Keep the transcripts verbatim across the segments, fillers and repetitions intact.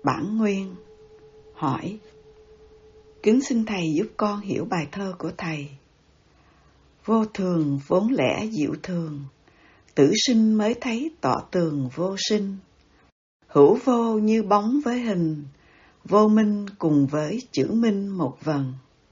Bản Nguyên hỏi: Kính xin Thầy giúp con hiểu bài thơ của Thầy. Vô thường vốn lẽ diệu thường, tử sinh mới thấy tỏ tường vô sinh. Hữu vô như bóng với hình, vô minh cùng với chữ minh một vần.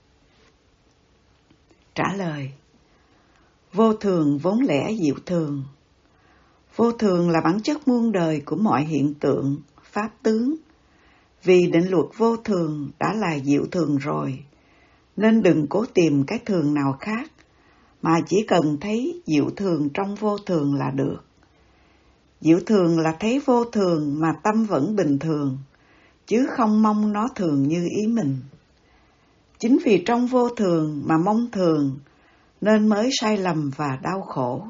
Trả lời: Vô thường vốn lẽ diệu thường. Vô thường là bản chất muôn đời của mọi hiện tượng, pháp tướng. Vì định luật vô thường đã là diệu thường rồi, nên đừng cố tìm cái thường nào khác, mà chỉ cần thấy diệu thường trong vô thường là được. Diệu thường là thấy vô thường mà tâm vẫn bình thường, chứ không mong nó thường như ý mình. Chính vì trong vô thường mà mong thường, nên mới sai lầm và đau khổ.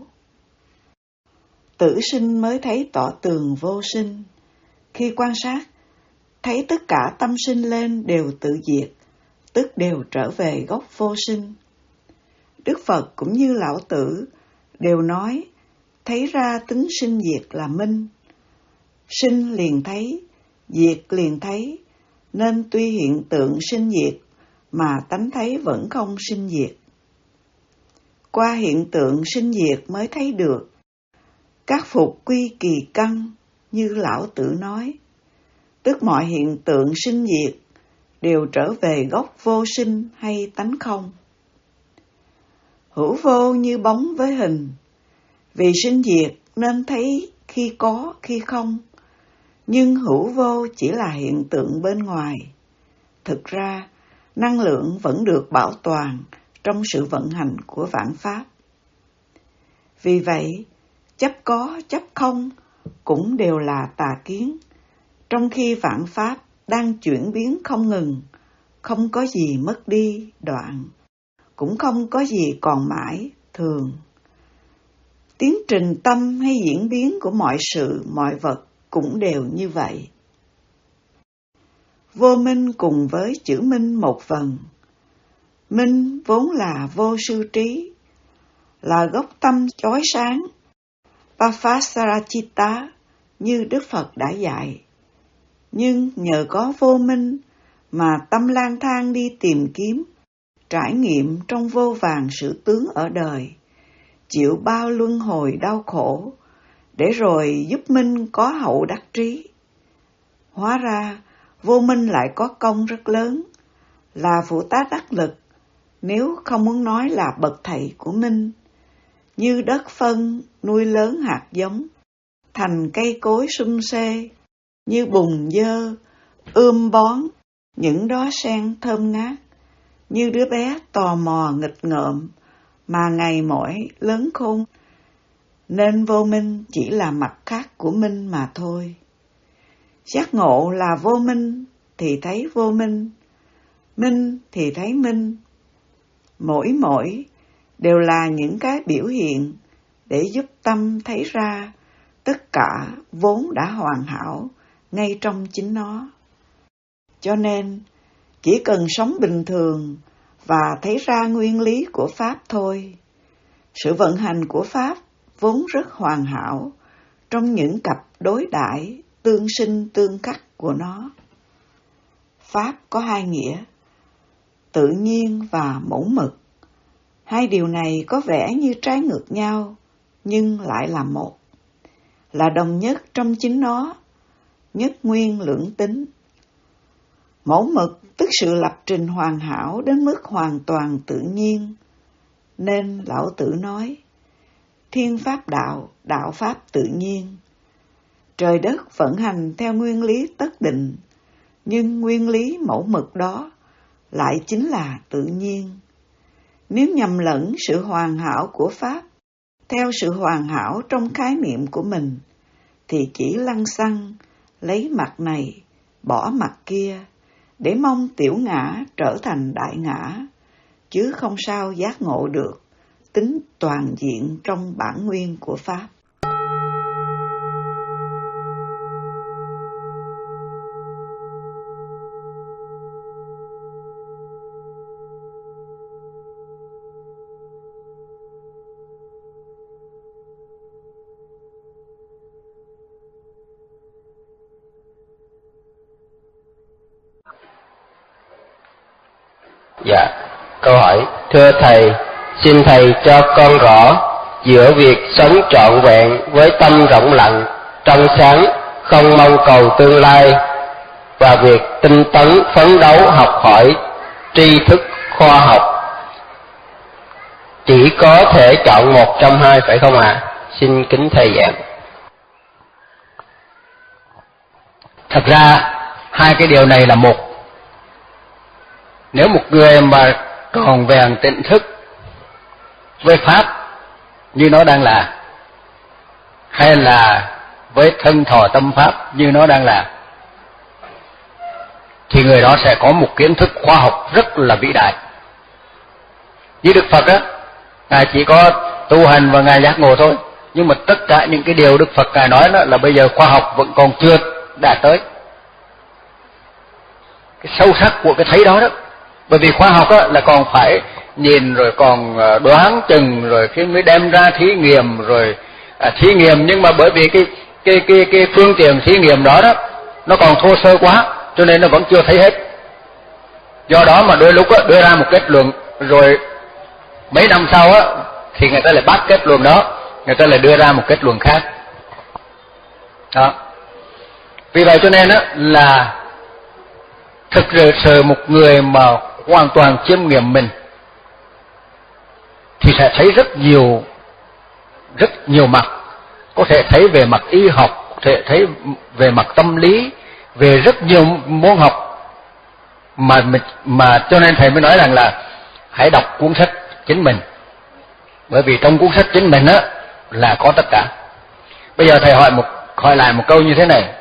Tử sinh mới thấy tỏ tường vô sinh. Khi quan sát, thấy tất cả tâm sinh lên đều tự diệt, tức đều trở về gốc vô sinh. Đức Phật cũng như Lão Tử đều nói, thấy ra tính sinh diệt là minh. Sinh liền thấy, diệt liền thấy, nên tuy hiện tượng sinh diệt, mà tánh thấy vẫn không sinh diệt. Qua hiện tượng sinh diệt mới thấy được, các phục quy kỳ căn, như Lão Tử nói, tức mọi hiện tượng sinh diệt đều trở về gốc vô sinh hay tánh không. Hữu vô như bóng với hình, vì sinh diệt nên thấy khi có khi không, nhưng hữu vô chỉ là hiện tượng bên ngoài. Thực ra, năng lượng vẫn được bảo toàn trong sự vận hành của vạn pháp. Vì vậy, chấp có, chấp không cũng đều là tà kiến, trong khi vạn pháp đang chuyển biến không ngừng, không có gì mất đi, đoạn, cũng không có gì còn mãi, thường. Tiến trình tâm hay diễn biến của mọi sự, mọi vật cũng đều như vậy. Vô minh cùng với chữ minh một vần. Minh vốn là vô sư trí, là gốc tâm chói sáng, Papasarachita, như Đức Phật đã dạy. Nhưng nhờ có vô minh mà tâm lang thang đi tìm kiếm, trải nghiệm trong vô vàn sự tướng ở đời, chịu bao luân hồi đau khổ, để rồi giúp minh có hậu đắc trí. Hóa ra, vô minh lại có công rất lớn, là phụ tá đắc lực, nếu không muốn nói là bậc thầy của minh, như đất phân nuôi lớn hạt giống, thành cây cối sum xê, như bùn dơ, ươm bón, những đóa sen thơm ngát, như đứa bé tò mò nghịch ngợm, mà ngày mỗi lớn khôn. Nên vô minh chỉ là mặt khác của minh mà thôi. Giác ngộ là vô minh thì thấy vô minh, minh thì thấy minh. Mỗi mỗi đều là những cái biểu hiện để giúp tâm thấy ra tất cả vốn đã hoàn hảo ngay trong chính nó. Cho nên, chỉ cần sống bình thường và thấy ra nguyên lý của Pháp thôi. Sự vận hành của Pháp vốn rất hoàn hảo trong những cặp đối đãi tương sinh tương khắc của nó. Pháp có hai nghĩa, tự nhiên và mẫu mực. Hai điều này có vẻ như trái ngược nhau, nhưng lại là một, là đồng nhất trong chính nó, nhất nguyên lưỡng tính. Mẫu mực tức sự lập trình hoàn hảo đến mức hoàn toàn tự nhiên, nên Lão Tử nói, thiên pháp đạo, đạo pháp tự nhiên. Trời đất vận hành theo nguyên lý tất định, nhưng nguyên lý mẫu mực đó lại chính là tự nhiên. Nếu nhầm lẫn sự hoàn hảo của Pháp theo sự hoàn hảo trong khái niệm của mình, thì chỉ lăng xăng, lấy mặt này, bỏ mặt kia, để mong tiểu ngã trở thành đại ngã, chứ không sao giác ngộ được tính toàn diện trong bản nguyên của Pháp. Dạ, câu hỏi: thưa thầy, xin thầy cho con rõ giữa việc sống trọn vẹn với tâm rộng lặng, trong sáng, không mong cầu tương lai, và việc tinh tấn phấn đấu học hỏi tri thức khoa học, chỉ có thể chọn một trong hai phải không ạ? À? Xin kính thầy giảng. Thật ra hai cái điều này là một. Nếu một người mà còn vẹn tỉnh thức với pháp như nó đang là, hay là với thân thọ tâm pháp như nó đang là, thì người đó sẽ có một kiến thức khoa học rất là vĩ đại. Như Đức Phật á, Ngài chỉ có tu hành và Ngài giác ngộ thôi, nhưng mà tất cả những cái điều Đức Phật Ngài nói đó là bây giờ khoa học vẫn còn chưa đạt tới cái sâu sắc của cái thấy đó đó. Bởi vì khoa học á là còn phải nhìn, rồi còn đoán chừng, rồi khi mới đem ra thí nghiệm, rồi à, thí nghiệm, nhưng mà bởi vì cái cái cái cái phương tiện thí nghiệm đó đó nó còn thô sơ quá, cho nên nó vẫn chưa thấy hết. Do đó mà đôi lúc á, đưa ra một kết luận, rồi mấy năm sau á thì người ta lại bắt kết luận đó, người ta lại đưa ra một kết luận khác. Đó. Vì vậy cho nên á là thực sự một người mà hoàn toàn chiêm nghiệm mình thì sẽ thấy rất nhiều rất nhiều mặt, có thể thấy về mặt y học, có thể thấy về mặt tâm lý, về rất nhiều môn học mà mà cho nên thầy mới nói rằng là hãy đọc cuốn sách chính mình, bởi vì trong cuốn sách chính mình á là có tất cả. Bây giờ thầy hỏi một hỏi lại một câu như thế này.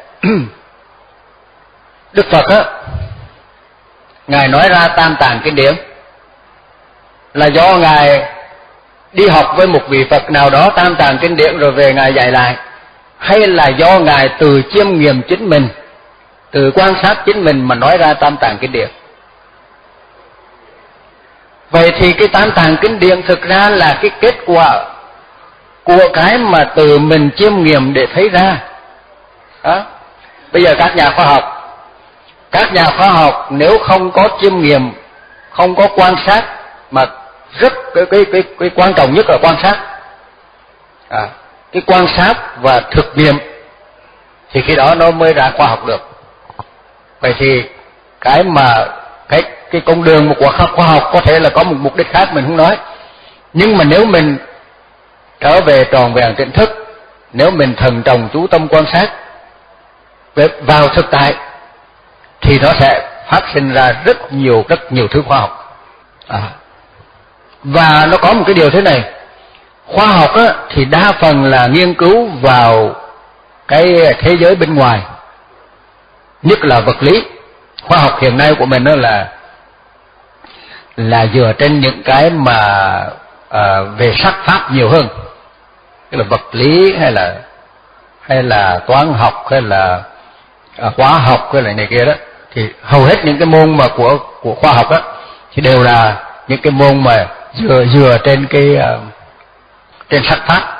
Đức Phật á, Ngài nói ra Tam Tạng Kinh Điển là do Ngài đi học với một vị Phật nào đó Tam Tạng Kinh Điển rồi về Ngài dạy lại, hay là do Ngài từ chiêm nghiệm chính mình, từ quan sát chính mình mà nói ra Tam Tạng Kinh Điển? Vậy thì cái Tam Tạng Kinh Điển thực ra là cái kết quả của cái mà từ mình chiêm nghiệm để thấy ra. Đó. Bây giờ các nhà khoa học, các nhà khoa học nếu không có chiêm nghiệm, không có quan sát, mà rất cái cái cái, cái quan trọng nhất là quan sát, à, cái quan sát và thực nghiệm, thì khi đó nó mới ra khoa học được. Vậy thì cái mà cái cái con đường một của khoa học có thể là có một mục đích khác mình không nói, nhưng mà nếu mình trở về tròn vẹn tỉnh thức, nếu mình thần trọng chú tâm quan sát vào thực tại, thì nó sẽ phát sinh ra rất nhiều rất nhiều thứ khoa học. À. Và nó có một cái điều thế này, khoa học á, thì đa phần là nghiên cứu vào cái thế giới bên ngoài, nhất là vật lý. Khoa học hiện nay của mình đó là là dựa trên những cái mà à, về sắc pháp nhiều hơn, tức là vật lý hay là hay là toán học hay là à, hóa học hay là này kia đó, thì hầu hết những cái môn mà của của khoa học đó thì đều là những cái môn mà dựa dựa trên cái uh, trên sắc pháp.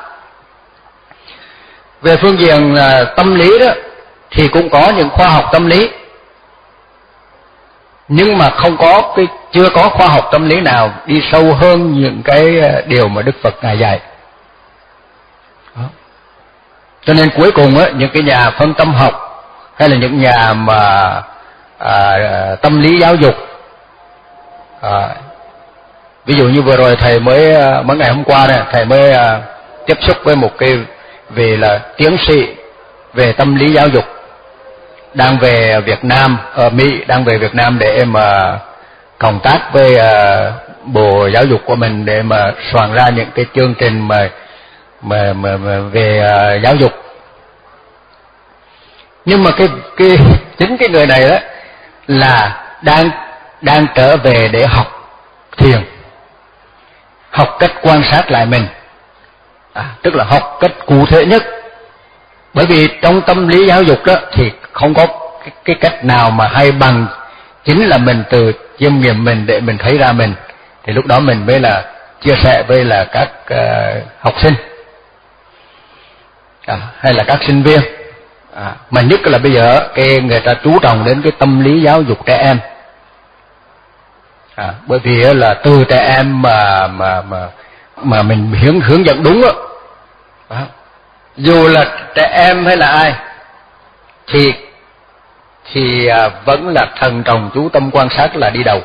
Về phương diện uh, tâm lý đó thì cũng có những khoa học tâm lý, nhưng mà không có cái chưa có khoa học tâm lý nào đi sâu hơn những cái uh, điều mà Đức Phật Ngài dạy. Đó. Cho nên cuối cùng á, những cái nhà phân tâm học hay là những nhà mà à, tâm lý giáo dục, à, ví dụ như vừa rồi thầy mới mấy ngày hôm qua này thầy mới à, tiếp xúc với một cái về là tiến sĩ về tâm lý giáo dục đang về Việt Nam, ở Mỹ, đang về Việt Nam để mà cộng tác với à, bộ giáo dục của mình để mà soạn ra những cái chương trình mà mà, mà, mà về à, giáo dục. Nhưng mà cái cái chính cái người này đó là đang đang trở về để học thiền, học cách quan sát lại mình, à, tức là học cách cụ thể nhất. Bởi vì trong tâm lý giáo dục đó thì không có cái, cái cách nào mà hay bằng chính là mình từ chiêm nghiệm mình để mình thấy ra mình, thì lúc đó mình mới là chia sẻ với là các uh, học sinh à, hay là các sinh viên. À, mà nhất là bây giờ cái người ta chú trọng đến cái tâm lý giáo dục trẻ em, À, bởi vì là từ trẻ em mà mà mà mà mình hướng hướng dẫn đúng á, à, dù là trẻ em hay là ai thì thì à, vẫn là thần trọng chú tâm quan sát là đi đầu.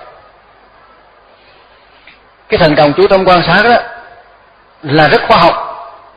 Cái thần trọng chú tâm quan sát đó là rất khoa học.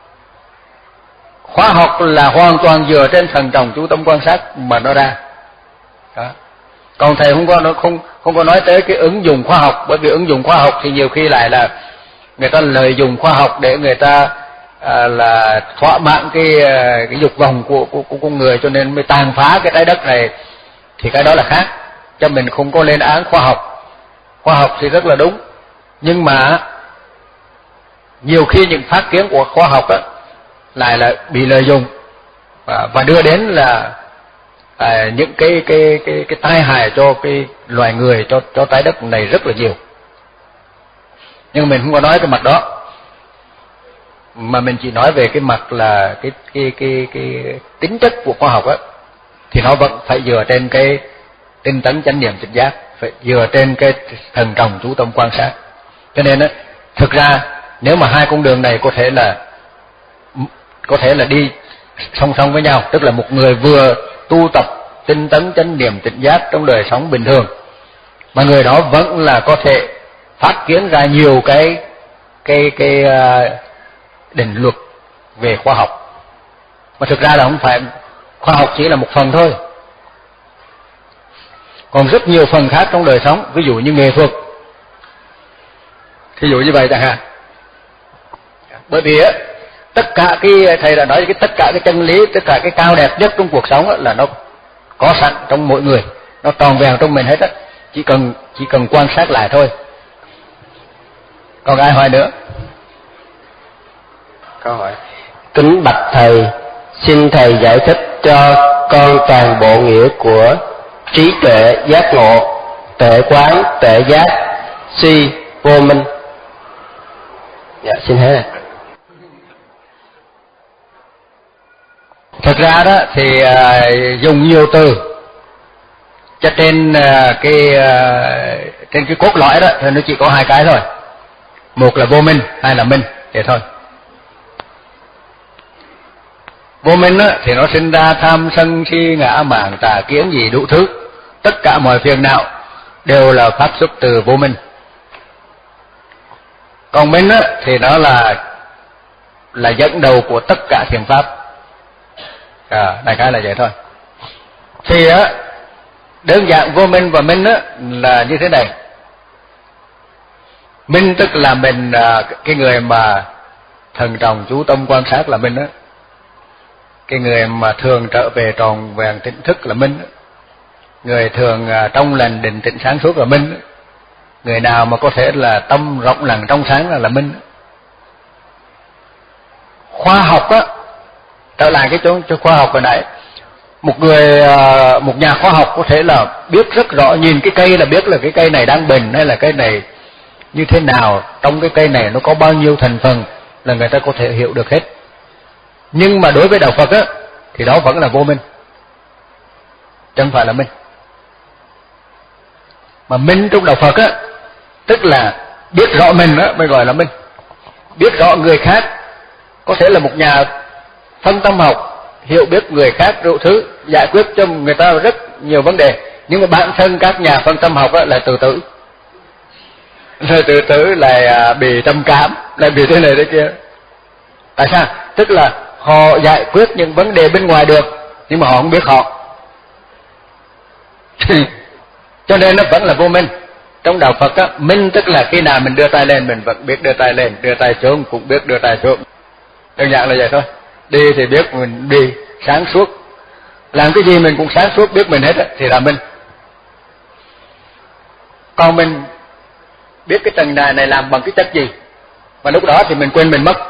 Khoa học là hoàn toàn dựa trên thần trọng chú tâm quan sát mà nó ra. Đó. Còn thầy không có nó không không có nói tới cái ứng dụng khoa học, bởi vì ứng dụng khoa học thì nhiều khi lại là người ta lợi dụng khoa học để người ta à, là thỏa mãn cái cái dục vọng của của của con người, cho nên mới tàn phá cái trái đất này, thì cái đó là khác. Cho mình không có lên án khoa học. Khoa học thì rất là đúng, nhưng mà nhiều khi những phát kiến của khoa học đó lại là bị lợi dụng và, và đưa đến là à, những cái cái cái cái tai hại cho cái loài người, cho cho trái đất này rất là nhiều. Nhưng mình không có nói cái mặt đó, mà mình chỉ nói về cái mặt là cái cái cái cái tính chất của khoa học á, thì nó vẫn phải dựa trên cái tinh tấn chánh niệm tỉnh giác, phải dựa trên cái thần trọng chú tâm quan sát. Cho nên á, thực ra nếu mà hai con đường này có thể là có thể là đi song song với nhau, tức là một người vừa tu tập tinh tấn chánh niệm tỉnh giác trong đời sống bình thường, mà người đó vẫn là có thể phát kiến ra nhiều cái cái cái uh, định luật về khoa học. Mà thực ra là không phải, khoa học chỉ là một phần thôi, còn rất nhiều phần khác trong đời sống, ví dụ như nghệ thuật, ví dụ như vậy chẳng hạn. Bởi vì á, tất cả cái thầy đã nói cái tất cả cái chân lý, tất cả cái cao đẹp nhất trong cuộc sống á, là nó có sẵn trong mỗi người, nó tròn vẹn trong mình hết á, chỉ cần chỉ cần quan sát lại thôi. Còn ai hỏi nữa? Câu hỏi: kính bạch thầy, xin thầy giải thích cho con toàn bộ nghĩa của trí tuệ giác ngộ, tuệ quán, tuệ giác, si, vô minh. Dạ, xin hết ạ. Thật ra đó thì uh, dùng nhiều từ cho trên uh, cái uh, trên cái cốt lõi đó thì nó chỉ có hai cái thôi, một là vô minh, hai là minh, vậy thôi. Vô minh á, thì nó sinh ra tham sân si ngã mạn tà kiến gì đủ thứ, tất cả mọi phiền não đều là phát xuất từ vô minh. Còn minh á, thì nó là là dẫn đầu của tất cả thiền pháp. À, đại khái là vậy thôi. Thì á, đơn giản vô minh và minh á là như thế này. Minh tức là mình, cái người mà thần trọng chú tâm quan sát là minh á. Cái người mà thường trở về tròn vẹn tỉnh thức là minh á. Người thường trong lành định tĩnh sáng suốt là minh á. Người nào mà có thể là tâm rộng lặng trong sáng là là minh á. Khoa học á, trở lại cái chỗ cho khoa học hồi nãy, một người một nhà khoa học có thể là biết rất rõ, nhìn cái cây là biết là cái cây này đang bền hay là cây này như thế nào, trong cái cây này nó có bao nhiêu thành phần, là người ta có thể hiểu được hết. Nhưng mà đối với đạo Phật á thì đó vẫn là vô minh, chẳng phải là minh. Mà minh trong đạo Phật á tức là biết rõ mình á mới gọi là minh. Biết rõ người khác, có thể là một nhà phân tâm học hiểu biết người khác đủ thứ, giải quyết cho người ta rất nhiều vấn đề, nhưng mà bản thân các nhà phân tâm học á là tự tử, rồi tự tử lại bị trầm cảm, lại bị thế này thế kia. Tại sao? Tức là họ giải quyết những vấn đề bên ngoài được, nhưng mà họ không biết họ. Cho nên nó vẫn là vô minh. Trong đạo Phật á, minh tức là khi nào mình đưa tay lên mình vẫn biết đưa tay lên, đưa tay xuống cũng biết đưa tay xuống. Đơn giản là vậy thôi. Đi thì biết mình đi, sáng suốt. Làm cái gì mình cũng sáng suốt, biết mình hết á, thì là minh. Còn mình biết cái trần đài này làm bằng cái chất gì, mà lúc đó thì mình quên mình mất.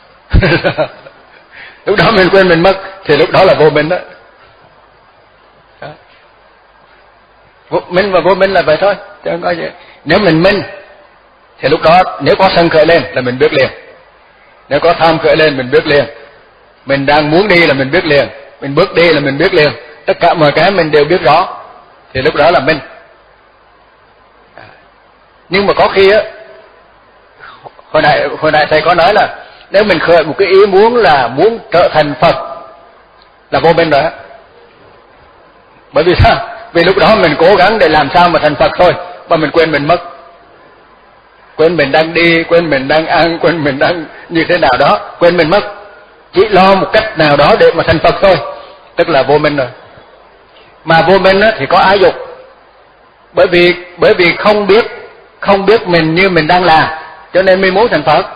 Lúc đó mình quên mình mất thì lúc đó là vô minh đó. Đó. Vô minh và vô minh là vậy thôi, chứ không có gì. Nếu mình minh thì lúc đó nếu có sân khởi lên là mình biết liền, nếu có tham khởi lên mình biết liền, mình đang muốn đi là mình biết liền, mình bước đi là mình biết liền, tất cả mọi cái mình đều biết rõ, thì lúc đó là minh. Nhưng mà có khi á, hồi nãy hồi nãy thầy có nói là nếu mình khởi một cái ý muốn là muốn trở thành Phật là vô minh rồi á. Bởi vì sao? Vì lúc đó mình cố gắng để làm sao mà thành Phật thôi, mà mình quên mình mất. Quên mình đang đi, quên mình đang ăn, quên mình đang như thế nào đó, quên mình mất. Chỉ lo một cách nào đó để mà thành Phật thôi, tức là vô minh rồi. Mà vô minh á, thì có ái dục. Bởi vì bởi vì không biết không biết mình như mình đang làm, cho nên mới muốn thành Phật.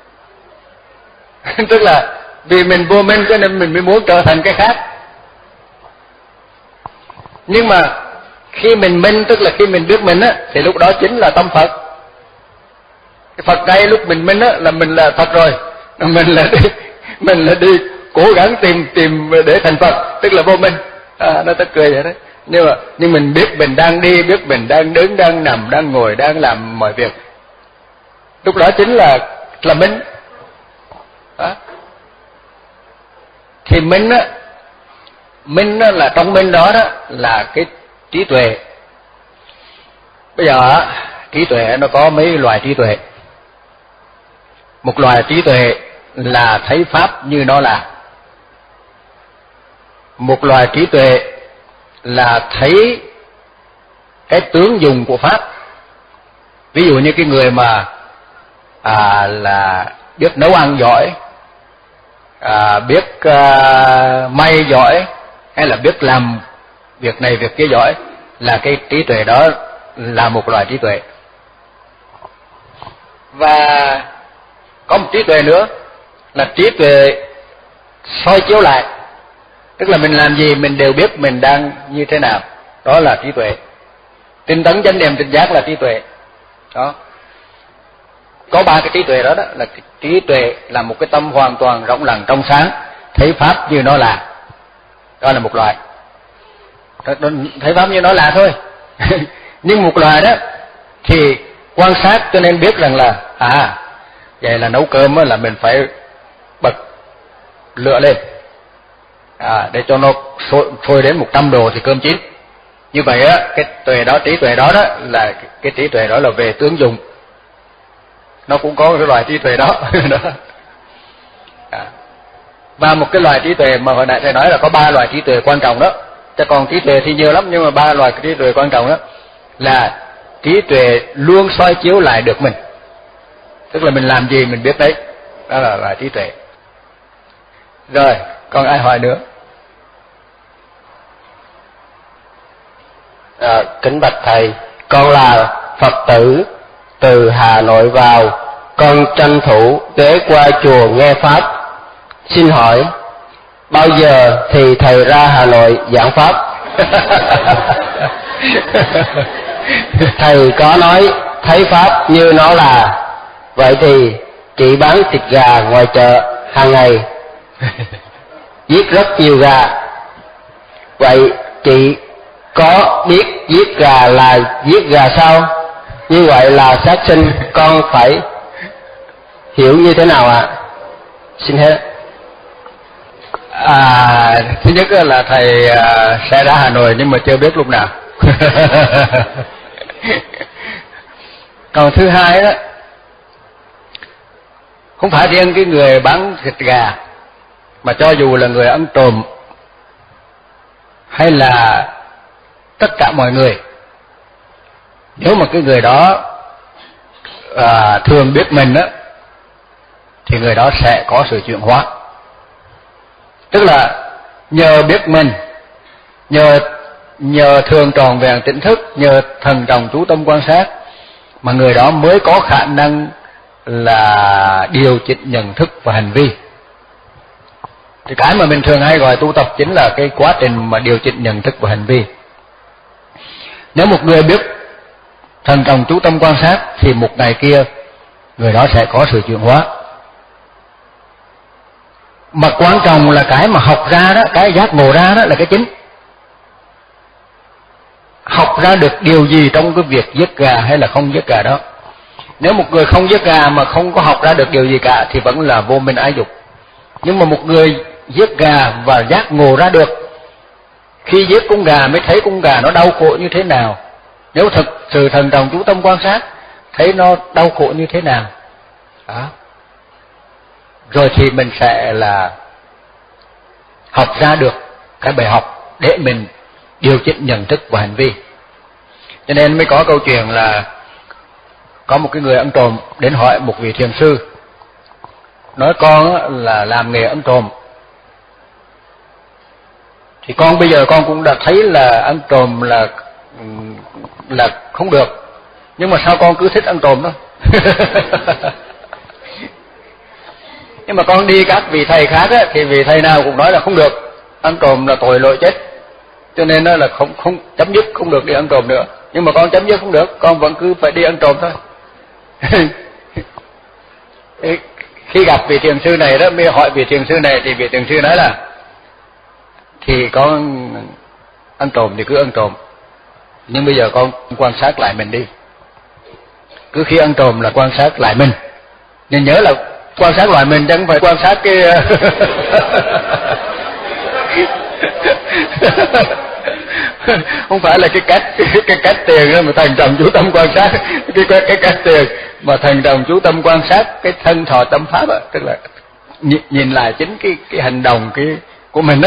Tức là vì mình vô minh cho nên mình mới muốn trở thành cái khác. Nhưng mà khi mình minh, tức là khi mình biết mình á, thì lúc đó chính là tâm Phật. Cái Phật đây lúc mình minh á là mình là Phật rồi, mình là đi, mình là đi cố gắng tìm tìm để thành Phật, tức là vô minh. À, nó tức cười vậy đấy. Nhưng mà nhưng mình biết mình đang đi, biết mình đang đứng, đang nằm, đang ngồi, đang làm mọi việc, lúc đó chính là là minh. Đó. Thì minh á, minh á là trong minh đó đó là cái trí tuệ. Bây giờ á, trí tuệ nó có mấy loài trí tuệ. Một loài trí tuệ là thấy pháp như nó là. Một loài trí tuệ là thấy cái tướng dùng của pháp. Ví dụ như cái người mà à, là biết nấu ăn giỏi, à, biết à, may giỏi, hay là biết làm việc này việc kia giỏi, là cái trí tuệ đó là một loài trí tuệ. Và có một trí tuệ nữa là trí tuệ soi chiếu lại, tức là mình làm gì mình đều biết mình đang như thế nào, đó là trí tuệ. Tinh tấn chánh niệm tỉnh giác là trí tuệ. Đó, có ba cái trí tuệ đó, đó là trí tuệ là một cái tâm hoàn toàn rộng lặng trong sáng, thấy pháp như nó là, đó là một loài. Thấy pháp như nó là thôi. Nhưng một loài đó thì quan sát cho nên biết rằng là à vậy là nấu cơm là mình phải bật lửa lên à, để cho nó sôi, sôi đến một trăm độ thì cơm chín. Như vậy á, cái tuệ đó, trí tuệ đó đó là cái trí tuệ đó là về tướng dùng. Nó cũng có cái loài trí tuệ đó. Đó. À. Và một cái loài trí tuệ mà hồi nãy thầy nói là có ba loài trí tuệ quan trọng đó. Chứ còn trí tuệ thì nhiều lắm, nhưng mà ba loài trí tuệ quan trọng đó là trí tuệ luôn soi chiếu lại được mình, tức là mình làm gì mình biết đấy, đó là loài trí tuệ. Rồi, còn ai hỏi nữa? À, kính bạch thầy, con là Phật tử từ Hà Nội vào, con tranh thủ ghé qua chùa nghe pháp. Xin hỏi bao giờ thì thầy ra Hà Nội giảng pháp? Thầy có nói thấy pháp như nó là, vậy thì chị bán thịt gà ngoài chợ hàng ngày, giết rất nhiều gà, vậy chị có biết giết gà là giết gà sao? Như vậy là sát sinh, con phải hiểu như thế nào ạ? À? Xin hết. À, thứ nhất là thầy à, sẽ ra Hà Nội nhưng mà chưa biết lúc nào. Còn thứ hai đó, không phải riêng cái người bán thịt gà, mà cho dù là người ăn trộm hay là tất cả mọi người, nếu mà cái người đó à, thường biết mình á, thì người đó sẽ có sự chuyển hóa. Tức là nhờ biết mình, nhờ nhờ thường tròn vẹn tỉnh thức, nhờ thần trọng chú tâm quan sát, mà người đó mới có khả năng là điều chỉnh nhận thức và hành vi. Thì cái mà mình thường hay gọi tu tập chính là cái quá trình mà điều chỉnh nhận thức và hành vi. Nếu một người biết thần trọng chú tâm quan sát thì một ngày kia người đó sẽ có sự chuyển hóa. Mà quan trọng là cái mà học ra đó, cái giác ngộ ra đó là cái chính. Học ra được điều gì trong cái việc giết gà hay là không giết gà đó. Nếu một người không giết gà mà không có học ra được điều gì cả thì vẫn là vô minh ái dục. Nhưng mà một người giết gà và giác ngộ ra được, khi giết con gà mới thấy con gà nó đau khổ như thế nào. Nếu thực sự thần trọng chú tâm quan sát thấy nó đau khổ như thế nào. Đó. Rồi thì mình sẽ là học ra được cái bài học để mình điều chỉnh nhận thức và hành vi. Cho nên mới có câu chuyện là có một cái người ăn trộm đến hỏi một vị thiền sư, nói con là làm nghề ăn trộm, thì con bây giờ con cũng đã thấy là ăn trộm là là không được, nhưng mà sao con cứ thích ăn trộm đó? Nhưng mà con đi các vị thầy khác á, thì vị thầy nào cũng nói là không được, ăn trộm là tội lỗi chết, cho nên nó là không không chấm dứt không được đi ăn trộm nữa. Nhưng mà con chấm dứt không được, con vẫn cứ phải đi ăn trộm thôi. Khi gặp vị thiền sư này đó, mới hỏi vị thiền sư này, thì vị thiền sư nói là thì con ăn trộm thì cứ ăn trộm, nhưng bây giờ con quan sát lại mình đi. Cứ khi ăn trộm là quan sát lại mình, nhưng nhớ là quan sát lại mình chứ không phải quan sát cái không phải là cái cách cái, cái cách tiền đó mà thành trọng chú tâm quan sát cái cái, cái cách tiền mà thành trọng chú tâm quan sát cái thân thọ tâm pháp đó, tức là nhìn, nhìn lại chính cái cái hành động cái của mình đó.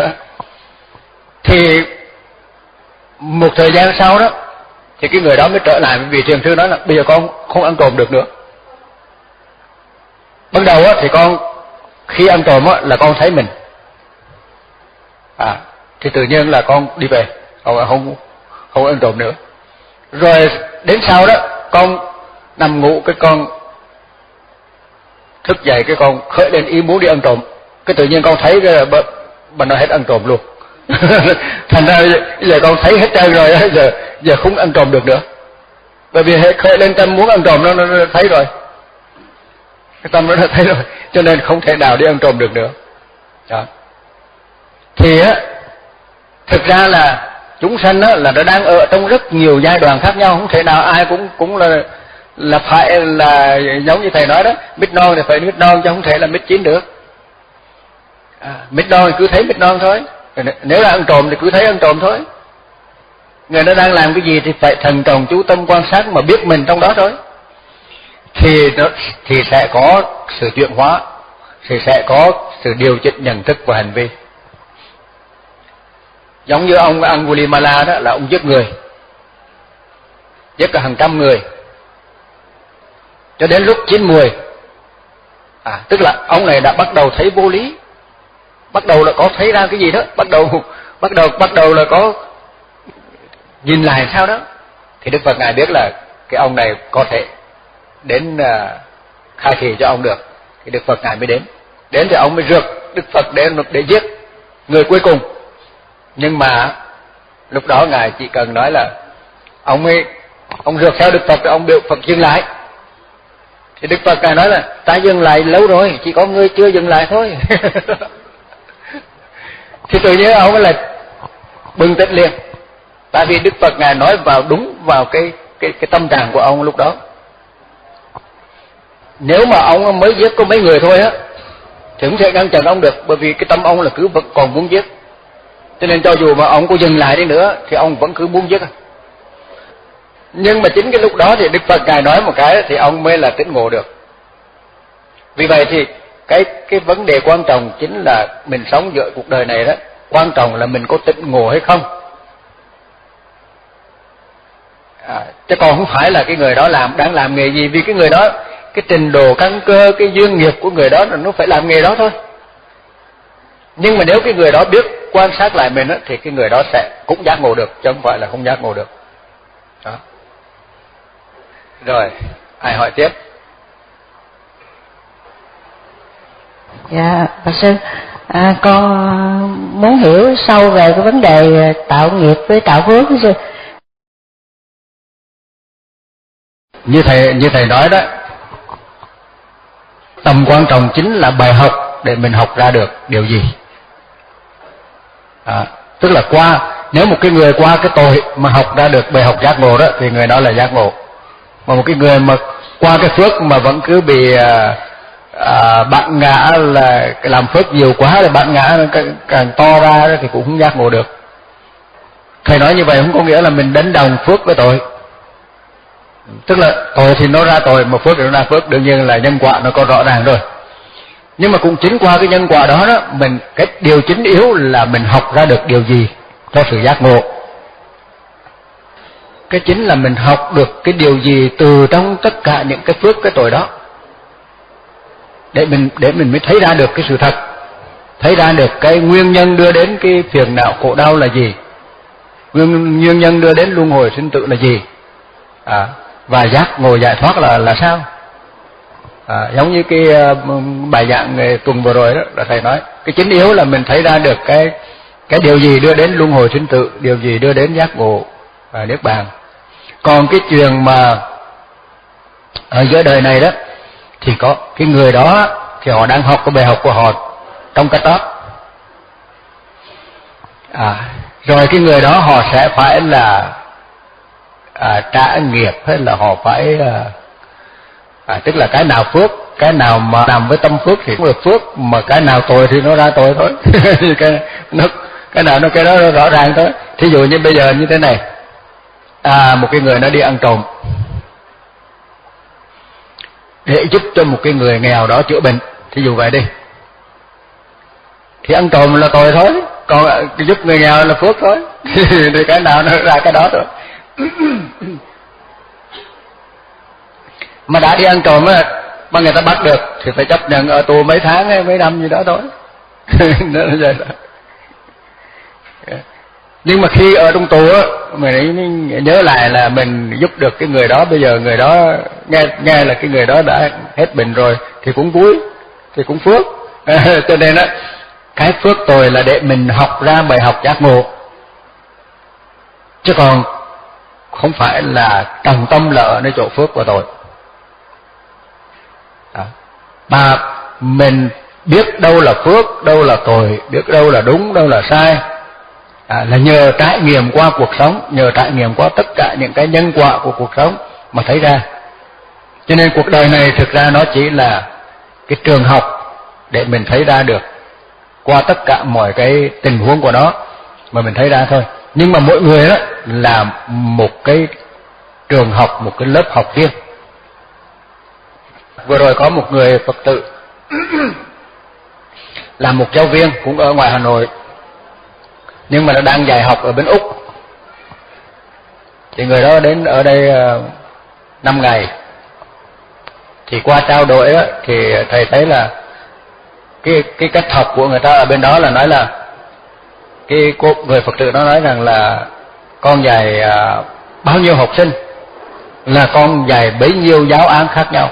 Thì một thời gian sau đó thì cái người đó mới trở lại với vị thiền sư, nói là bây giờ con không ăn trộm được nữa. Ban đầu á thì con khi ăn trộm á là con thấy mình, à thì tự nhiên là con đi về, không không không ăn trộm nữa. Rồi đến sau đó con nằm ngủ, cái con thức dậy, cái con khởi lên ý muốn đi ăn trộm, cái tự nhiên con thấy cái bà nó hết ăn trộm luôn. Thành ra bây giờ con thấy hết trơn rồi, giờ giờ không ăn trộm được nữa, bởi vì khởi lên tâm muốn ăn trộm nó, nó, nó thấy rồi, cái tâm nó đã thấy rồi, cho nên không thể nào đi ăn trộm được nữa. Đó. Thì á, thực ra là chúng sanh á là nó đang ở trong rất nhiều giai đoạn khác nhau, không thể nào ai cũng cũng là là phải là giống như thầy nói đó, mít non thì phải mít non chứ không thể là mít chín được. À, mít non thì cứ thấy mít non thôi, nếu là ăn trộm thì cứ thấy ăn trộm thôi. Người nó đang làm cái gì thì phải thần trọng chú tâm quan sát mà biết mình trong đó thôi, thì nó thì sẽ có sự chuyển hóa, thì sẽ có sự điều chỉnh nhận thức và hành vi. Giống như ông Angulimala đó, là ông giết người, giết cả hàng trăm người, cho đến lúc chín mùi, à, tức là ông này đã bắt đầu thấy vô lý, bắt đầu là có thấy ra cái gì đó, bắt đầu bắt đầu bắt đầu là có nhìn lại sao đó, thì Đức Phật ngài biết là cái ông này có thể đến uh, khai thị cho ông được, thì Đức Phật ngài mới đến, đến thì ông mới rước Đức Phật đến để giết người cuối cùng. Nhưng mà lúc đó ngài chỉ cần nói là ông ấy ông rước theo Đức Phật, ông biểu Phật dừng lại, thì Đức Phật ngài nói là ta dừng lại lâu rồi, chỉ có ngươi chưa dừng lại thôi. Thì tự nhiên ông ấy là bừng tỉnh liền, tại vì Đức Phật ngài nói vào đúng vào cái cái cái tâm trạng của ông lúc đó. Nếu mà ông mới giết có mấy người thôi á thì không thể ngăn chặn ông được, bởi vì cái tâm ông là cứ vẫn còn muốn giết, cho nên cho dù mà ông có dừng lại đi nữa thì ông vẫn cứ muốn giết. Nhưng mà chính cái lúc đó thì Đức Phật ngài nói một cái thì ông mới là tỉnh ngộ được. Vì vậy thì cái cái vấn đề quan trọng chính là mình sống giữa cuộc đời này đó, quan trọng là mình có tỉnh ngộ hay không. À, chứ còn không phải là cái người đó làm đang làm nghề gì, vì cái người đó cái trình độ căn cơ, cái duyên nghiệp của người đó là nó phải làm nghề đó thôi. Nhưng mà nếu cái người đó biết quan sát lại mình đó, thì cái người đó sẽ cũng giác ngộ được, chứ không phải là không giác ngộ được. Đó. Rồi, ai hỏi tiếp? Dạ, Bạch sư, à, con muốn hiểu sâu về cái vấn đề tạo nghiệp với tạo phước sư. Như thầy như thầy nói đó, tầm quan trọng chính là bài học để mình học ra được điều gì. À, tức là qua nếu một cái người qua cái tội mà học ra được bài học giác ngộ đó thì người đó là giác ngộ. Mà một cái người mà qua cái phước mà vẫn cứ bị à, à, bạn ngã, là làm phước nhiều quá rồi bạn ngã càng, càng to ra đó thì cũng không giác ngộ được. Thầy nói như vậy không có nghĩa là mình đánh đồng phước với tội. Tức là tội thì nó ra tội, mà phước thì nó ra phước, đương nhiên là nhân quả nó có rõ ràng rồi. Nhưng mà cũng chính qua cái nhân quả đó đó, mình cái điều chính yếu là mình học ra được điều gì cho sự giác ngộ. Cái chính là mình học được cái điều gì từ trong tất cả những cái phước cái tội đó, để mình để mình mới thấy ra được cái sự thật, thấy ra được cái nguyên nhân đưa đến cái phiền não khổ đau là gì, nguyên, nguyên nhân đưa đến luân hồi sinh tử là gì, à, và giác ngộ giải thoát là là sao. À, giống như cái uh, bài giảng tuần vừa rồi đó là thầy nói, cái chính yếu là mình thấy ra được cái cái điều gì đưa đến luân hồi sinh tử, điều gì đưa đến giác ngộ và niết bàn. Còn cái chuyện mà ở giữa đời này đó thì có cái người đó thì họ đang học cái bài học của họ trong cách đó, à, rồi cái người đó họ sẽ phải là à, trả nghiệp, hay là họ phải à, à, tức là cái nào phước, cái nào mà nằm với tâm phước thì cũng được phước, mà cái nào tội thì nó ra tội thôi. cái nó cái nào nó cái đó nó rõ ràng thôi. Thí dụ như bây giờ như thế này, à, một cái người nó đi ăn trộm để giúp cho một cái người nghèo đó chữa bệnh, thí dụ vậy đi, thì ăn trộm là tội thôi, còn giúp người nghèo là phước thôi. Thì cái nào nó ra cái đó thôi. Mà đã đi ăn trộm á, mà người ta bắt được thì phải chấp nhận ở tù mấy tháng hay mấy năm gì đó thôi. Nó là vậy đó. Nhưng mà khi ở trong tù á, mình nhớ lại là mình giúp được cái người đó, bây giờ người đó nghe nghe là cái người đó đã hết bệnh rồi thì cũng vui, thì cũng phước. Cho nên á, cái phước tội là để mình học ra bài học giác ngộ, chứ còn không phải là trọng tâm là ở nơi chỗ phước và tội. Đó. Mà mình biết đâu là phước, đâu là tội, biết đâu là đúng, đâu là sai, à, là nhờ trải nghiệm qua cuộc sống, nhờ trải nghiệm qua tất cả những cái nhân quả của cuộc sống mà thấy ra. Cho nên cuộc đời này thực ra nó chỉ là cái trường học để mình thấy ra được qua tất cả mọi cái tình huống của nó mà mình thấy ra thôi. Nhưng mà mỗi người đó là một cái trường học, một cái lớp học riêng. Vừa rồi có một người Phật tử là một giáo viên cũng ở ngoài Hà Nội, nhưng mà nó đang dạy học ở bên Úc. Thì người đó đến ở đây năm ngày. Thì qua trao đổi đó, thì thầy thấy là cái cái cách học của người ta ở bên đó là nói là cái cô người Phật tử nó nói rằng là con dạy à, bao nhiêu học sinh là con dạy bấy nhiêu giáo án khác nhau.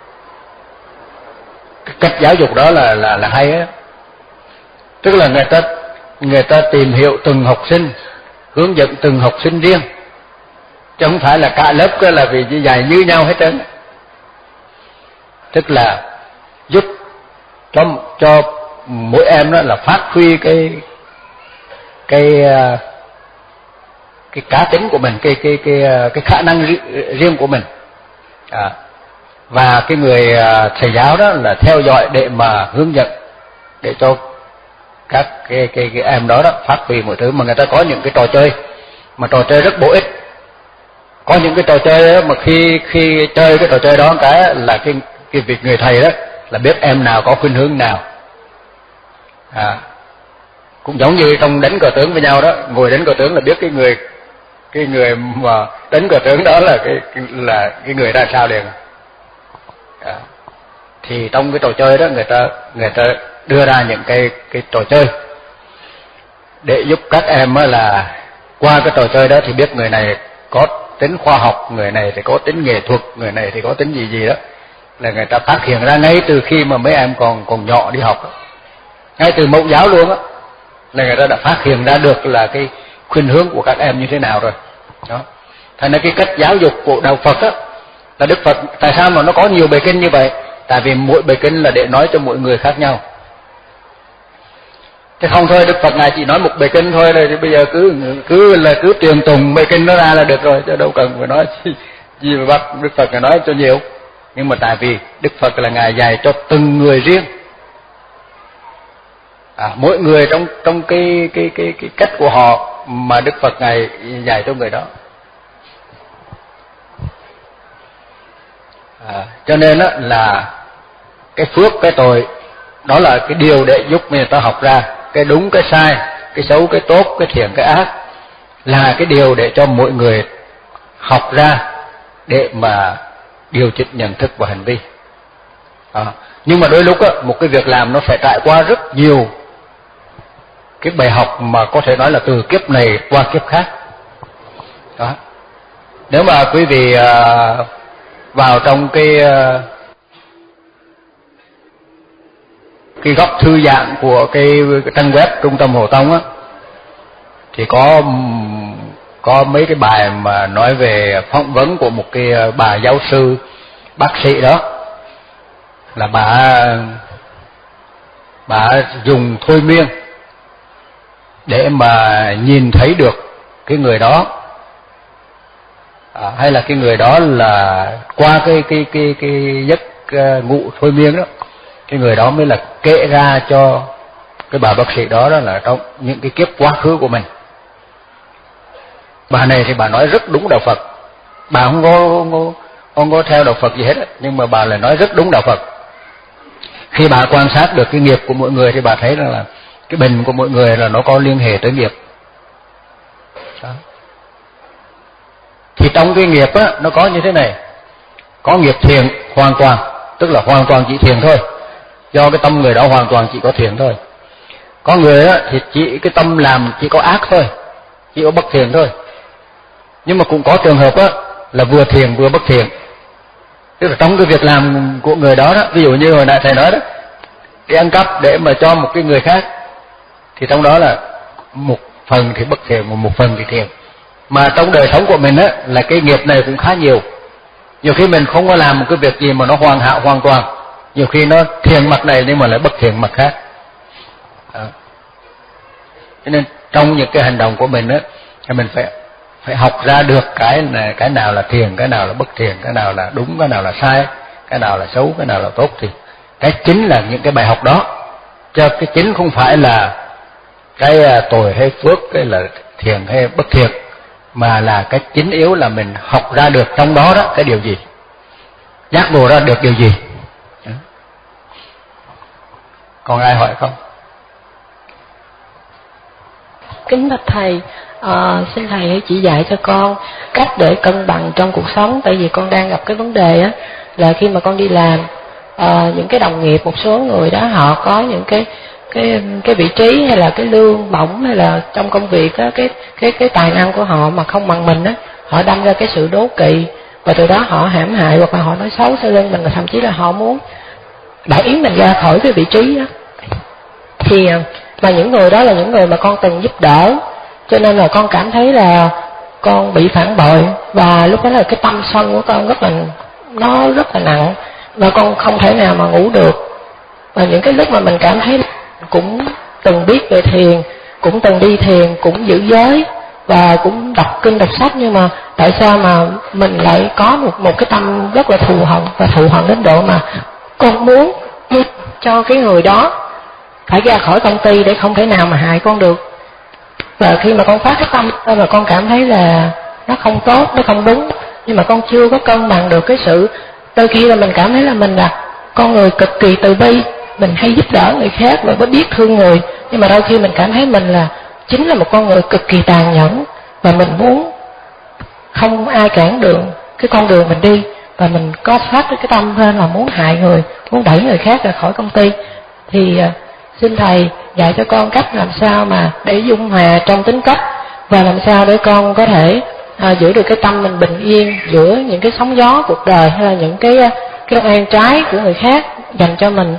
Cái cách giáo dục đó là là là hay á. Tức là người ta người ta tìm hiểu từng học sinh, hướng dẫn từng học sinh riêng, chứ không phải là cả lớp cái là vì dạy như nhau hết trơn. Tức là giúp cho cho mỗi em đó là phát huy cái cái cái cá tính của mình, cái cái cái cái khả năng riêng của mình, à, và cái người thầy giáo đó là theo dõi để mà hướng dẫn, để cho các cái cái, cái em đó đó phát huy mọi thứ. Mà người ta có những cái trò chơi mà trò chơi rất bổ ích. Có những cái trò chơi đó mà khi khi chơi cái trò chơi đó cái là cái cái việc người thầy đó là biết em nào có khuynh hướng nào, à, cũng giống như trong đánh cờ tướng với nhau đó, ngồi đánh cờ tướng là biết cái người cái người mà đánh cờ tướng đó là cái, cái là cái người ra sao liền. À, thì trong cái trò chơi đó người ta người ta đưa ra những cái cái trò chơi để giúp các em là qua cái trò chơi đó thì biết người này có tính khoa học, người này thì có tính nghệ thuật, người này thì có tính gì gì đó, là người ta phát hiện ra ngay từ khi mà mấy em còn còn nhỏ đi học đó. Ngay từ mẫu giáo luôn á, là người ta đã phát hiện ra được là cái khuynh hướng của các em như thế nào rồi đó. Thành ra cái cách giáo dục của đạo Phật á, là Đức Phật tại sao mà nó có nhiều bài kinh như vậy? Tại vì mỗi bài kinh là để nói cho mỗi người khác nhau. Thế không thôi Đức Phật ngài chỉ nói một bài kinh thôi, là bây giờ cứ cứ là cứ truyền tùng bài kinh nó ra là được rồi, chứ đâu cần phải nói gì, gì mà bắt Đức Phật ngài nói cho nhiều. Nhưng mà tại vì Đức Phật là ngài dạy cho từng người riêng, à, mỗi người trong trong cái cái cái cái cách của họ mà Đức Phật ngài dạy cho người đó. À, cho nên đó là cái phước cái tội đó là cái điều để giúp người ta học ra cái đúng cái sai, cái xấu cái tốt, cái thiện cái ác, là cái điều để cho mỗi người học ra để mà điều chỉnh nhận thức và hành vi. À, nhưng mà đôi lúc á, một cái việc làm nó phải trải qua rất nhiều cái bài học mà có thể nói là từ kiếp này qua kiếp khác. Đó. Nếu mà quý vị uh, vào trong cái uh, cái góc thư giãn của cái, cái trang web Trung tâm Hồ Tông á, thì có có mấy cái bài mà nói về phỏng vấn của một cái bà giáo sư bác sĩ đó, là bà bà dùng thôi miên để mà nhìn thấy được cái người đó, à, hay là cái người đó là qua cái cái cái cái giấc uh, ngủ thôi miên đó, cái người đó mới là kể ra cho cái bà bác sĩ đó đó là trong những cái kiếp quá khứ của mình. Bà này thì bà nói rất đúng đạo Phật, bà không có không có, không có theo đạo Phật gì hết, nhưng mà bà lại nói rất đúng đạo Phật. Khi bà quan sát được cái nghiệp của mỗi người thì bà thấy rằng là cái bệnh của mỗi người là nó có liên hệ tới nghiệp. Đó. Thì trong cái nghiệp á, nó có như thế này, có nghiệp thiện hoàn toàn, tức là hoàn toàn chỉ thiện thôi, do cái tâm người đó hoàn toàn chỉ có thiện thôi. Có người á, thì chỉ cái tâm làm chỉ có ác thôi, chỉ có bất thiện thôi. Nhưng mà cũng có trường hợp á, là vừa thiện vừa bất thiện. Tức là trong cái việc làm của người đó đó, ví dụ như hồi nãy thầy nói đó, đi ăn cắp để mà cho một cái người khác, thì trong đó là một phần thì bất thiện và một phần thì thiện. Mà trong đời sống của mình á, là cái nghiệp này cũng khá nhiều. Nhiều khi mình không có làm một cái việc gì mà nó hoàn hảo hoàn toàn, nhiều khi nó thiện mặt này nhưng mà lại bất thiện mặt khác. Đó. Cho nên trong những cái hành động của mình á, thì mình phải phải học ra được cái này, cái nào là thiện, cái nào là bất thiện, cái nào là đúng, cái nào là sai, cái nào là xấu, cái nào là tốt. Thì cái chính là những cái bài học đó, chứ cái chính không phải là cái tội hay phước, cái là thiện hay bất thiện, mà là cái chính yếu là mình học ra được trong đó đó cái điều gì, giác ngộ ra được điều gì. Còn ai hỏi không? Kính bạch thầy, à, xin thầy hãy chỉ dạy cho con cách để cân bằng trong cuộc sống. Tại vì con đang gặp cái vấn đề á, là khi mà con đi làm, à, những cái đồng nghiệp, một số người đó họ có những cái cái cái vị trí hay là cái lương bổng hay là trong công việc á, cái cái cái tài năng của họ mà không bằng mình á, họ đâm ra cái sự đố kỵ, và từ đó họ hãm hại hoặc là họ nói xấu sau lưng mình, và thậm chí là họ muốn đẩy mình ra khỏi cái vị trí đó. Thì mà những người đó là những người mà con từng giúp đỡ, cho nên là con cảm thấy là con bị phản bội, và lúc đó là cái tâm sân của con rất là nó rất là nặng, và con không thể nào mà ngủ được. Và những cái lúc mà mình cảm thấy cũng từng biết về thiền, cũng từng đi thiền, cũng giữ giới và cũng đọc kinh đọc sách, nhưng mà tại sao mà mình lại có một một cái tâm rất là thù hận, và thù hận đến độ mà con muốn cho cái người đó phải ra khỏi công ty để không thể nào mà hại con được. Và khi mà con phát cái tâm mà con cảm thấy là nó không tốt, nó không đúng, nhưng mà con chưa có cân bằng được cái sự. Đôi khi là mình cảm thấy là mình là con người cực kỳ từ bi, mình hay giúp đỡ người khác và có biết thương người, nhưng mà đôi khi mình cảm thấy mình là chính là một con người cực kỳ tàn nhẫn, và mình muốn không ai cản đường cái con đường mình đi, và mình có phát cái tâm lên là muốn hại người, muốn đẩy người khác ra khỏi công ty. Thì uh, xin thầy dạy cho con cách làm sao mà để dung hòa trong tính cách, và làm sao để con có thể uh, giữ được cái tâm mình bình yên giữa những cái sóng gió cuộc đời, hay là những cái uh, cái oan trái của người khác dành cho mình.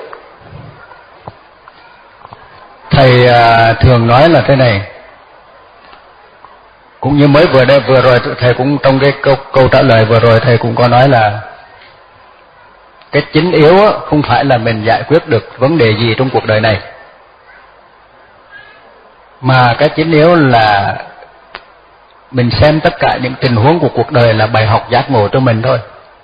Thầy à, thường nói là thế này, cũng như mới vừa đây vừa rồi thầy cũng trong cái câu, câu trả lời vừa rồi thầy cũng có nói là cái chính yếu á, không phải là mình giải quyết được vấn đề gì trong cuộc đời này, mà cái chính yếu là mình xem tất cả những tình huống của cuộc đời là bài học giác ngộ cho mình thôi.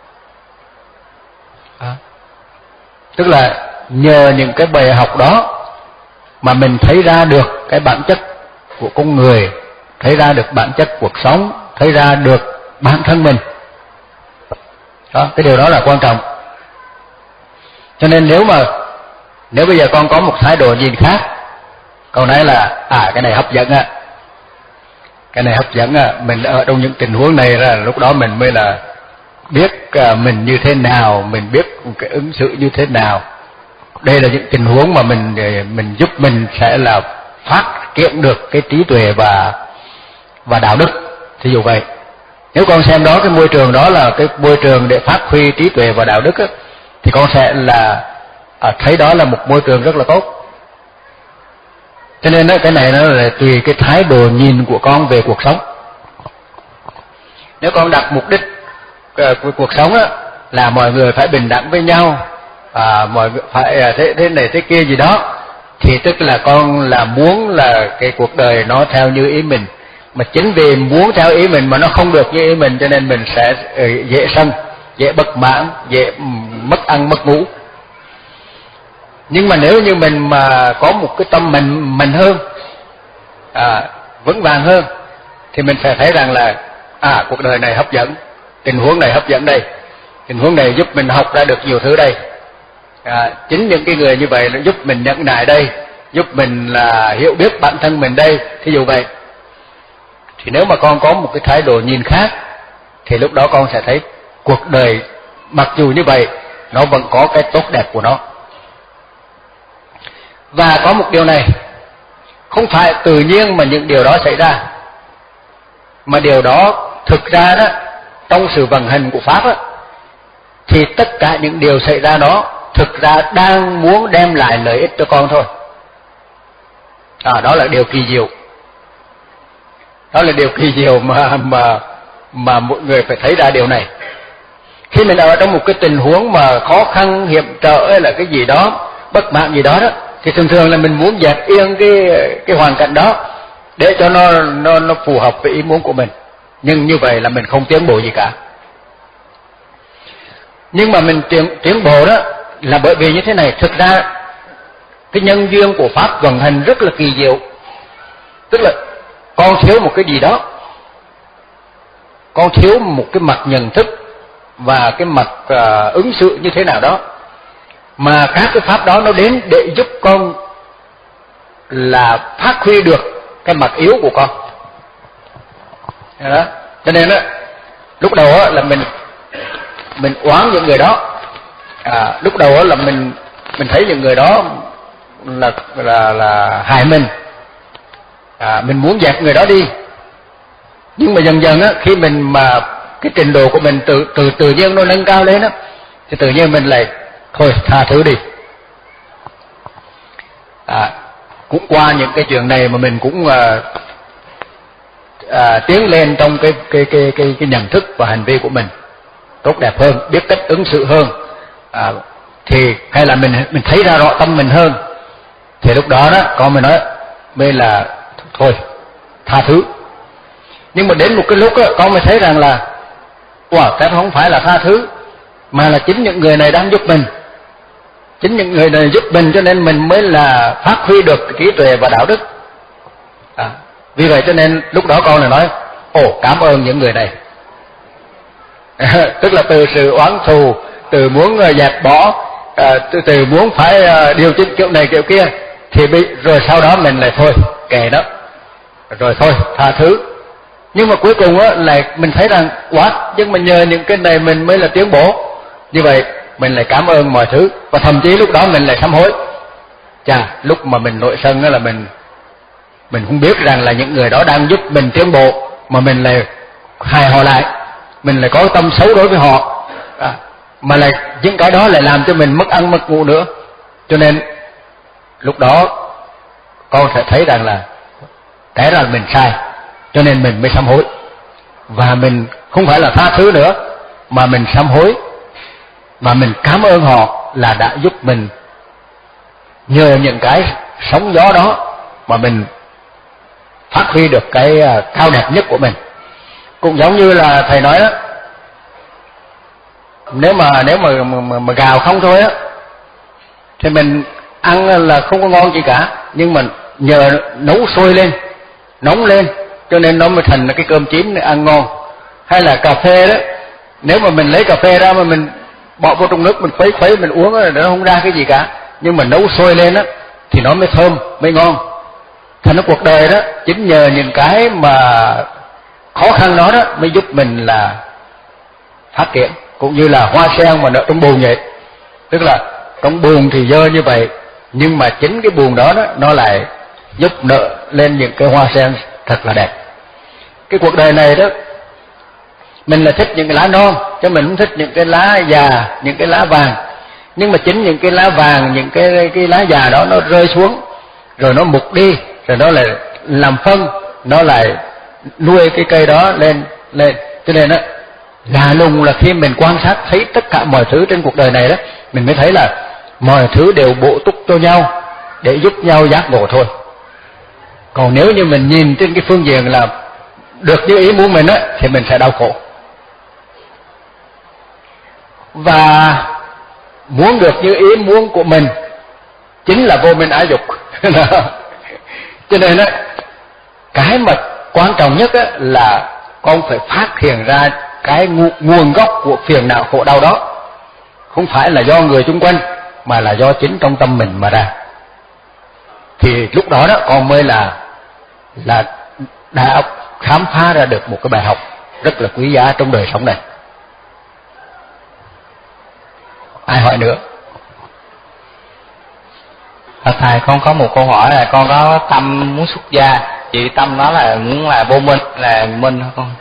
À, tức là nhờ những cái bài học đó mà mình thấy ra được cái bản chất của con người, thấy ra được bản chất cuộc sống, thấy ra được bản thân mình. Đó, cái điều đó là quan trọng. Cho nên nếu mà nếu bây giờ con có một thái độ nhìn khác, con nói là à cái này hấp dẫn á, cái này hấp dẫn á, mình ở trong những tình huống này ra lúc đó mình mới là biết uh, mình như thế nào, mình biết cái ứng xử như thế nào. Đây là những tình huống mà mình mình giúp mình sẽ là phát triển được cái trí tuệ và và đạo đức. Thí dụ vậy, nếu con xem đó cái môi trường đó là cái môi trường để phát huy trí tuệ và đạo đức á, thì con sẽ là à, thấy đó là một môi trường rất là tốt. Cho nên đó, cái này nó là tùy cái thái độ nhìn của con về cuộc sống. Nếu con đặt mục đích uh, của cuộc sống á, là mọi người phải bình đẳng với nhau, à, mọi người phải à, thế, thế này thế kia gì đó, thì tức là con là muốn là cái cuộc đời nó theo như ý mình. Mà chính vì muốn theo ý mình mà nó không được như ý mình, cho nên mình sẽ uh, dễ sân, dễ bất mãn, dễ um, mất ăn mất ngủ. Nhưng mà nếu như mình mà có một cái tâm mình mình hơn, à, vững vàng hơn, thì mình sẽ thấy rằng là à cuộc đời này hấp dẫn, tình huống này hấp dẫn đây, tình huống này giúp mình học ra được nhiều thứ đây. À, chính những cái người như vậy nó giúp mình nhẫn nại đây, giúp mình là hiểu biết bản thân mình đây. Thí dụ vậy, thì nếu mà con có một cái thái độ nhìn khác, thì lúc đó con sẽ thấy cuộc đời mặc dù như vậy nó vẫn có cái tốt đẹp của nó. Và có một điều này, không phải tự nhiên mà những điều đó xảy ra, mà điều đó thực ra đó, trong sự vận hành của Pháp đó, thì tất cả những điều xảy ra đó thực ra đang muốn đem lại lợi ích cho con thôi. À, đó là điều kỳ diệu. Đó là điều kỳ diệu mà mà mà mọi người phải thấy ra điều này. Khi mình ở trong một cái tình huống mà khó khăn, hiểm trở hay là cái gì đó, bất mãn gì đó đó, thì thường thường là mình muốn dẹp yên cái cái hoàn cảnh đó để cho nó nó nó phù hợp với ý muốn của mình. Nhưng như vậy là mình không tiến bộ gì cả. Nhưng mà mình tiến tiến bộ đó là bởi vì như thế này, thực ra cái nhân duyên của Pháp vận hành rất là kỳ diệu. Tức là con thiếu một cái gì đó, con thiếu một cái mặt nhận thức và cái mặt uh, ứng xử như thế nào đó, mà các cái pháp đó nó đến để giúp con là phát huy được cái mặt yếu của con. Đó. Cho nên đó, lúc đầu đó là mình mình oán những người đó, à, lúc đầu đó là mình mình thấy những người đó là là là hại mình, à, mình muốn dẹp người đó đi. Nhưng mà dần dần á, khi mình mà cái trình độ của mình tự tự tự nhiên nó nâng cao lên á, thì tự nhiên mình lại thôi tha thứ đi. À, cũng qua những cái chuyện này mà mình cũng à, à, tiến lên trong cái cái cái cái cái nhận thức và hành vi của mình tốt đẹp hơn, biết cách ứng xử hơn, à, thì hay là mình mình thấy ra rõ tâm mình hơn, thì lúc đó đó con mới nói mới là thôi tha thứ. Nhưng mà đến một cái lúc đó, con mới thấy rằng là wow, cái không phải là tha thứ, mà là chính những người này đang giúp mình, chính những người này giúp mình cho nên mình mới là phát huy được cái trí tuệ và đạo đức. À, vì vậy cho nên lúc đó con là nói ồ cảm ơn những người này. Tức là từ sự oán thù, từ muốn dẹp bỏ, à, từ, từ muốn phải uh, điều chỉnh kiểu này kiểu kia, thì bị, rồi sau đó mình lại thôi kệ đó, rồi thôi tha thứ. Nhưng mà cuối cùng á lại mình thấy rằng quá, nhưng mà nhờ những cái này mình mới là tiến bộ. Như vậy mình lại cảm ơn mọi thứ, và thậm chí lúc đó mình lại sám hối. Chà, lúc mà mình nội sân đó là mình mình không biết rằng là những người đó đang giúp mình tiến bộ, mà mình lại hài họ lại, mình lại có tâm xấu đối với họ, à, mà lại những cái đó lại làm cho mình mất ăn mất ngủ nữa. Cho nên lúc đó con sẽ thấy rằng là cái là mình sai, cho nên mình mới sám hối. Và mình không phải là tha thứ nữa, mà mình sám hối, mà mình cảm ơn họ là đã giúp mình nhờ những cái sóng gió đó mà mình phát huy được cái cao đẹp nhất của mình. Cũng giống như là thầy nói đó, nếu mà nếu mà mà, mà gào không thôi á thì mình ăn là không có ngon gì cả, nhưng mà nhờ nấu sôi lên, nóng lên, cho nên nó mới thành cái cơm chín ăn ngon. Hay là cà phê đó, Nếu mà mình lấy cà phê ra mà mình bỏ vô trong nước mình khuấy khuấy mình uống rồi nó không ra cái gì cả, nhưng mà nấu sôi lên á thì nó mới thơm mới ngon. Thành ra cuộc đời đó chính nhờ những cái mà khó khăn đó đó mới giúp mình là phát triển, cũng như là hoa sen mà nở trong bùn vậy. Tức là trong bùn thì dơ như vậy, nhưng mà chính cái bùn đó, đó nó lại giúp nở lên những cái hoa sen thật là đẹp. Cái cuộc đời này đó mình là thích những cái lá non, chứ mình không thích những cái lá già, những cái lá vàng. Nhưng mà chính những cái lá vàng, những cái cái lá già đó nó rơi xuống, rồi nó mục đi, rồi nó lại làm phân, nó lại nuôi cái cây đó lên lên. Cho nên đó, lạ lùng là khi mình quan sát thấy tất cả mọi thứ trên cuộc đời này đó, mình mới thấy là mọi thứ đều bổ túc cho nhau để giúp nhau giác ngộ thôi. Còn nếu như mình nhìn trên cái phương diện là được như ý muốn mình á, thì mình sẽ đau khổ. Và muốn được như ý muốn của mình chính là vô minh ái dục. Cho nên á, cái mà quan trọng nhất á là con phải phát hiện ra cái nguồn gốc của phiền não khổ đau đó, không phải là do người xung quanh mà là do chính trong tâm mình mà ra. Thì lúc đó đó con mới là là đã khám phá ra được một cái bài học rất là quý giá trong đời sống này. Ai hỏi nữa? À, thầy, con có một câu hỏi là con có tâm muốn xuất gia, chị tâm đó là muốn là vô minh, là minh hả con?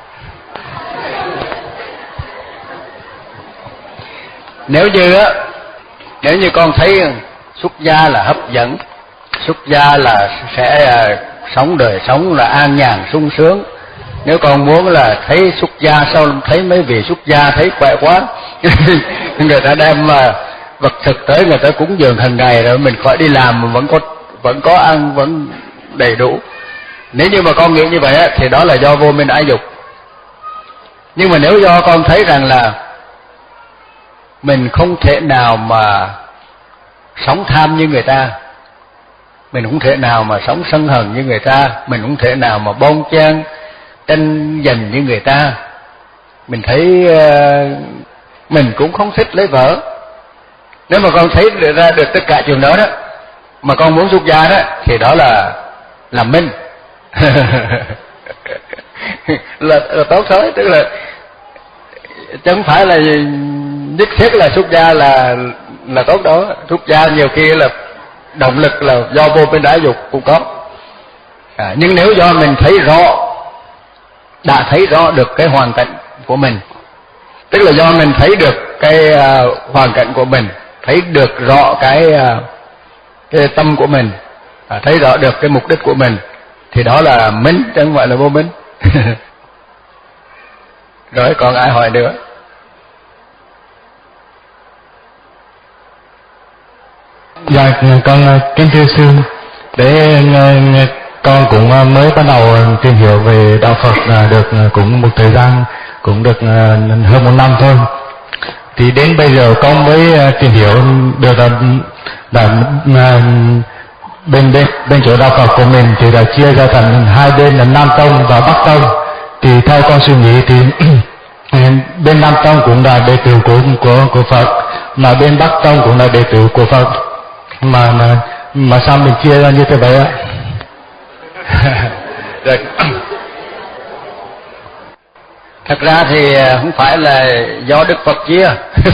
Nếu như á, nếu như con thấy xuất gia là hấp dẫn, xuất gia là sẽ uh, sống đời sống là an nhàn sung sướng. Nếu con muốn là thấy xuất gia, sao thấy mấy vị xuất gia thấy khỏe quá, người ta đem uh, vật thực tới người ta cúng dường hàng ngày rồi mình khỏi đi làm mà vẫn có vẫn có ăn vẫn đầy đủ. Nếu như mà con nghĩ như vậy á, thì đó là do vô minh ái dục. Nhưng mà nếu do con thấy rằng là mình không thể nào mà sống tham như người ta, mình không thể nào mà sống sân hận như người ta, mình không thể nào mà bon chen tranh giành như người ta, mình thấy uh, mình cũng không thích lấy vợ. Nếu mà con thấy ra được tất cả chuyện đó đó mà con muốn xuất gia đó, thì đó là làm minh. là, là tốt thôi. Tức là chứ không phải là nhất thiết là xuất gia là là tốt đó. Xuất gia nhiều khi là động lực là do vô minh ái dục cũng có. À, nhưng nếu do mình thấy rõ, đã thấy rõ được cái hoàn cảnh của mình, tức là do mình thấy được cái uh, hoàn cảnh của mình, thấy được rõ cái uh, cái tâm của mình, à, thấy rõ được cái mục đích của mình, thì đó là minh, chứ không phải là vô minh. Rồi còn ai hỏi nữa? Dạ, con kính thưa sư, để con cũng mới bắt đầu tìm hiểu về đạo Phật là được cũng một thời gian, cũng được hơn một năm thôi. Thì đến bây giờ con mới tìm hiểu được là, là, là bên bên bên chỗ đạo Phật của mình thì là chia ra thành hai bên là Nam Tông và Bắc Tông. Thì theo con suy nghĩ thì bên Nam Tông cũng là đệ tử của của của Phật, mà bên Bắc Tông cũng là đệ tử của Phật. Mà mà mà sao mình chia ra như thế vậy ạ? Rồi. Thật ra thì không phải là do Đức Phật chia,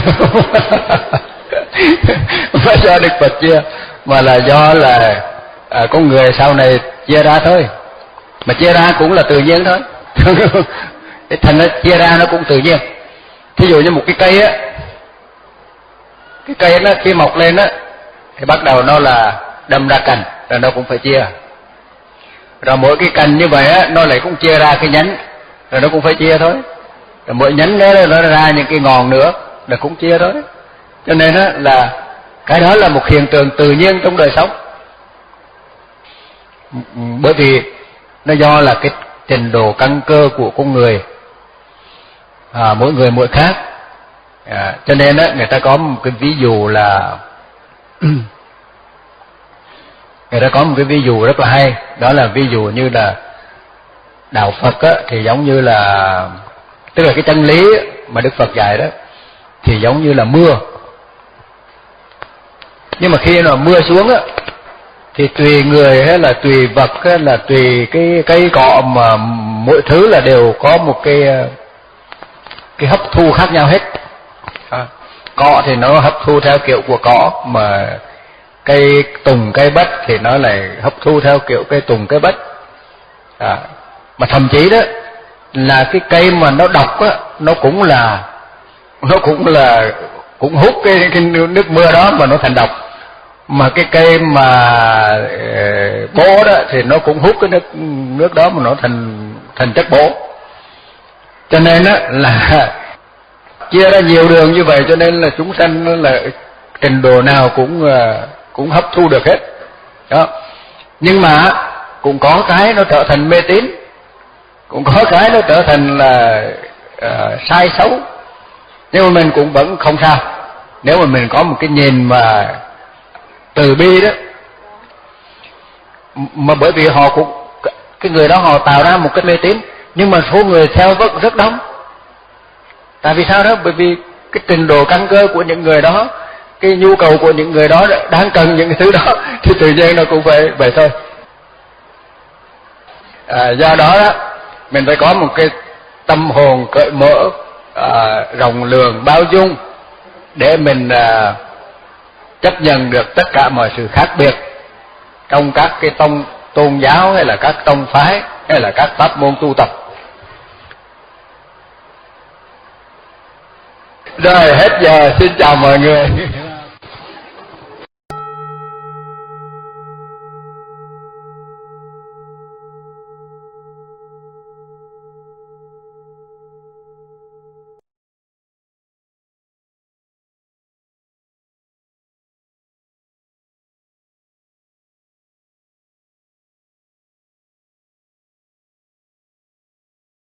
không phải do Đức Phật chia, mà là do là à, con người sau này chia ra thôi. Mà chia ra cũng là tự nhiên thôi. Cái thành nó chia ra nó cũng tự nhiên. Thí dụ như một cái cây á, cái cây nó khi mọc lên á thì bắt đầu nó là đâm ra cành, rồi nó cũng phải chia. Rồi mỗi cái cành như vậy á, nó lại cũng chia ra cái nhánh, rồi nó cũng phải chia thôi. Rồi mỗi nhánh đó nó ra những cái ngọn nữa, là cũng chia thôi. Cho nên á là cái đó là một hiện tượng tự nhiên trong đời sống. Bởi vì nó do là cái trình độ căn cơ của con người, à, mỗi người mỗi khác. À, cho nên á người ta có một cái ví dụ là người ta có một cái ví dụ rất là hay, đó là ví dụ như là đạo Phật á, thì giống như là, tức là cái chân lý mà Đức Phật dạy đó thì giống như là mưa. Nhưng mà khi mà mưa xuống á thì tùy người hay là tùy vật hay là tùy cái cây cọ mà mỗi thứ là đều có một cái cái hấp thu khác nhau hết. À, cọ thì nó hấp thu theo kiểu của cọ, mà cây tùng cây bách thì nó lại hấp thu theo kiểu cây tùng cây bách. À, mà thậm chí đó là cái cây mà nó độc á, nó cũng là nó cũng là cũng hút cái, cái nước mưa đó mà nó thành độc. Mà cái cây mà uh, bố đó thì nó cũng hút cái nước nước đó mà nó thành thành chất bố. Cho nên á là chia ra nhiều đường như vậy, cho nên là chúng sanh là trình độ nào cũng uh, cũng hấp thu được hết đó. Nhưng mà cũng có cái nó trở thành mê tín, cũng có cái nó trở thành là uh, sai xấu. Nhưng mà mình cũng vẫn không sao, nếu mà mình có một cái nhìn mà từ bi đó. Mà bởi vì họ cũng, cái người đó họ tạo ra một cái mê tín, nhưng mà số người theo vẫn rất đông. Tại vì sao đó? Bởi vì cái trình độ căn cơ của những người đó, cái nhu cầu của những người đó đang cần những cái thứ đó, thì tự nhiên nó cũng phải vậy thôi. À, do đó đó mình phải có một cái tâm hồn cởi mở, à, rộng lượng, bao dung, để mình à, chấp nhận được tất cả mọi sự khác biệt trong các cái tông tôn giáo hay là các tông phái hay là các pháp môn tu tập. Rồi hết giờ, xin chào mọi người.